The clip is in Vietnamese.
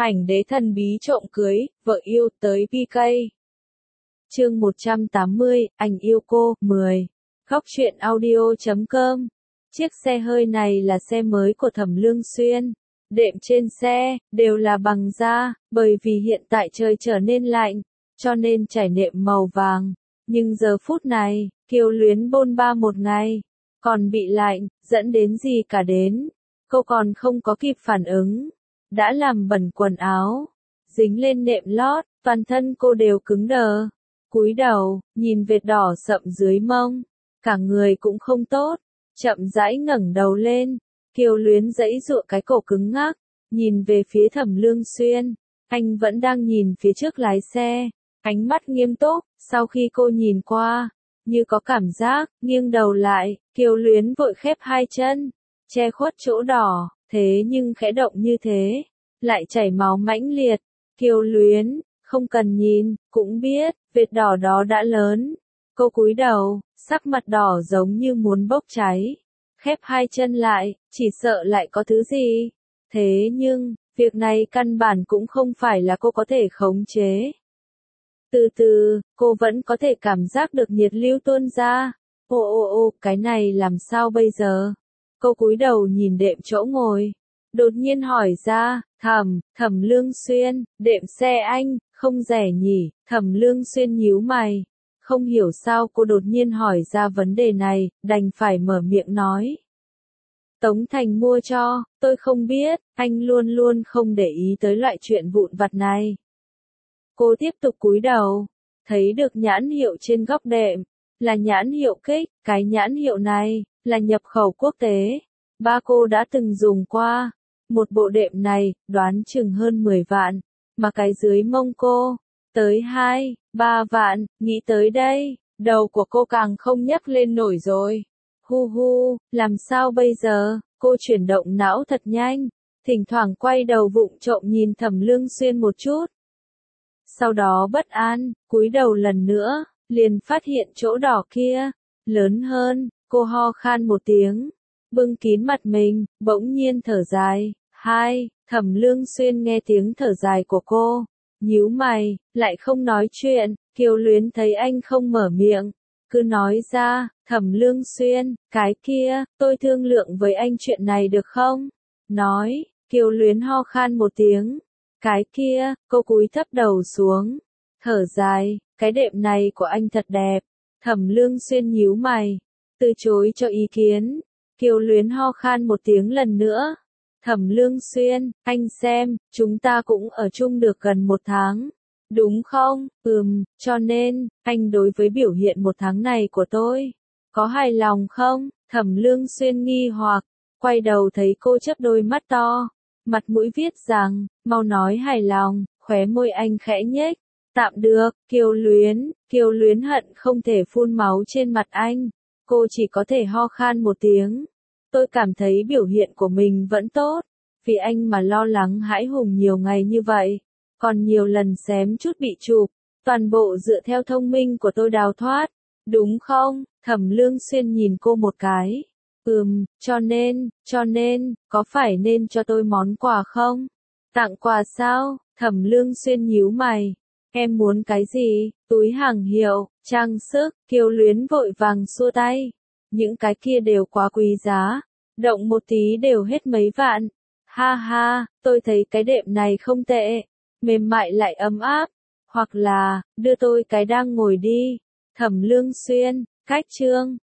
Ảnh đế thần bí trộm cưới, vợ yêu tới PK. Chương 180, anh yêu cô, 10. Góc truyện audio.com. Chiếc xe hơi này là xe mới của Thẩm Lương Xuyên. Đệm trên xe, đều là bằng da, bởi vì hiện tại trời trở nên lạnh, cho nên trải nệm màu vàng. Nhưng giờ phút này, Kiều Luyến bôn ba một ngày, còn bị lạnh, dẫn đến gì cả đến. Cô còn không có kịp phản ứng, đã làm bẩn quần áo, dính lên nệm lót, toàn thân cô đều cứng đờ. Cúi đầu, nhìn vệt đỏ sậm dưới mông, cả người cũng không tốt, chậm rãi ngẩng đầu lên, Kiều Luyến giãy giụa cái cổ cứng ngắc, nhìn về phía Thẩm Lương Xuyên, anh vẫn đang nhìn phía trước lái xe, ánh mắt nghiêm túc, sau khi cô nhìn qua, như có cảm giác, nghiêng đầu lại, Kiều Luyến vội khép hai chân, che khuất chỗ đỏ, thế nhưng khẽ động như thế, lại chảy máu mãnh liệt. Kiều Luyến, không cần nhìn, cũng biết, vệt đỏ đó đã lớn. Cô cúi đầu, sắc mặt đỏ giống như muốn bốc cháy. Khép hai chân lại, chỉ sợ lại có thứ gì. Thế nhưng, việc này căn bản cũng không phải là cô có thể khống chế. Từ từ, cô vẫn có thể cảm giác được nhiệt lưu tuôn ra. Ô, cái này làm sao bây giờ? Cô cúi đầu nhìn đệm chỗ ngồi. Đột nhiên hỏi ra, Thẩm Lương Xuyên, đệm xe anh, không rẻ nhỉ? Thẩm Lương Xuyên nhíu mày. Không hiểu sao cô đột nhiên hỏi ra vấn đề này, đành phải mở miệng nói. Tống Thành mua cho, tôi không biết, anh luôn luôn không để ý tới loại chuyện vụn vặt này. Cô tiếp tục cúi đầu, thấy được nhãn hiệu trên góc đệm, là nhãn hiệu Kích, cái nhãn hiệu này, là nhập khẩu quốc tế. Ba cô đã từng dùng qua. Một bộ đệm này, đoán chừng hơn 10 vạn, mà cái dưới mông cô, tới 2, 3 vạn, nghĩ tới đây, đầu của cô càng không nhấc lên nổi rồi. Hu, làm sao bây giờ, cô chuyển động não thật nhanh, thỉnh thoảng quay đầu vụng trộm nhìn Thẩm Lương Xuyên một chút. Sau đó bất an, cúi đầu lần nữa, liền phát hiện chỗ đỏ kia, lớn hơn, cô ho khan một tiếng, bưng kín mặt mình, bỗng nhiên thở dài. Thẩm Lương Xuyên nghe tiếng thở dài của cô, nhíu mày, lại không nói chuyện. Kiều Luyến thấy anh không mở miệng, cứ nói ra, Thẩm Lương Xuyên, cái kia, tôi thương lượng với anh chuyện này được không? Nói, Kiều Luyến ho khan một tiếng, cái kia, cô cúi thấp đầu xuống, thở dài, cái đệm này của anh thật đẹp. Thẩm Lương Xuyên nhíu mày, từ chối cho ý kiến. Kiều Luyến ho khan một tiếng lần nữa. Thẩm Lương Xuyên, anh xem, chúng ta cũng ở chung được gần 1 tháng, đúng không? Cho nên, anh đối với biểu hiện 1 tháng này của tôi, có hài lòng không? Thẩm Lương Xuyên nghi hoặc, quay đầu thấy cô chớp đôi mắt to, mặt mũi viết rằng, mau nói hài lòng, khóe môi anh khẽ nhếch, tạm được. Kiều Luyến hận không thể phun máu trên mặt anh, cô chỉ có thể ho khan một tiếng. Tôi cảm thấy biểu hiện của mình vẫn tốt, vì anh mà lo lắng hãi hùng nhiều ngày như vậy, còn nhiều lần xém chút bị chụp, toàn bộ dựa theo thông minh của tôi đào thoát, đúng không? Thẩm Lương Xuyên nhìn cô một cái, cho nên, có phải nên cho tôi món quà không? Tặng quà sao? Thẩm Lương Xuyên nhíu mày, em muốn cái gì? Túi hàng hiệu, trang sức. Kiều Luyến vội vàng xua tay. Những cái kia đều quá quý giá, động một tí đều hết mấy vạn. Ha, tôi thấy cái đệm này không tệ, mềm mại lại ấm áp, hoặc là, đưa tôi cái đang ngồi đi. Thẩm Lương Xuyên, cách chương.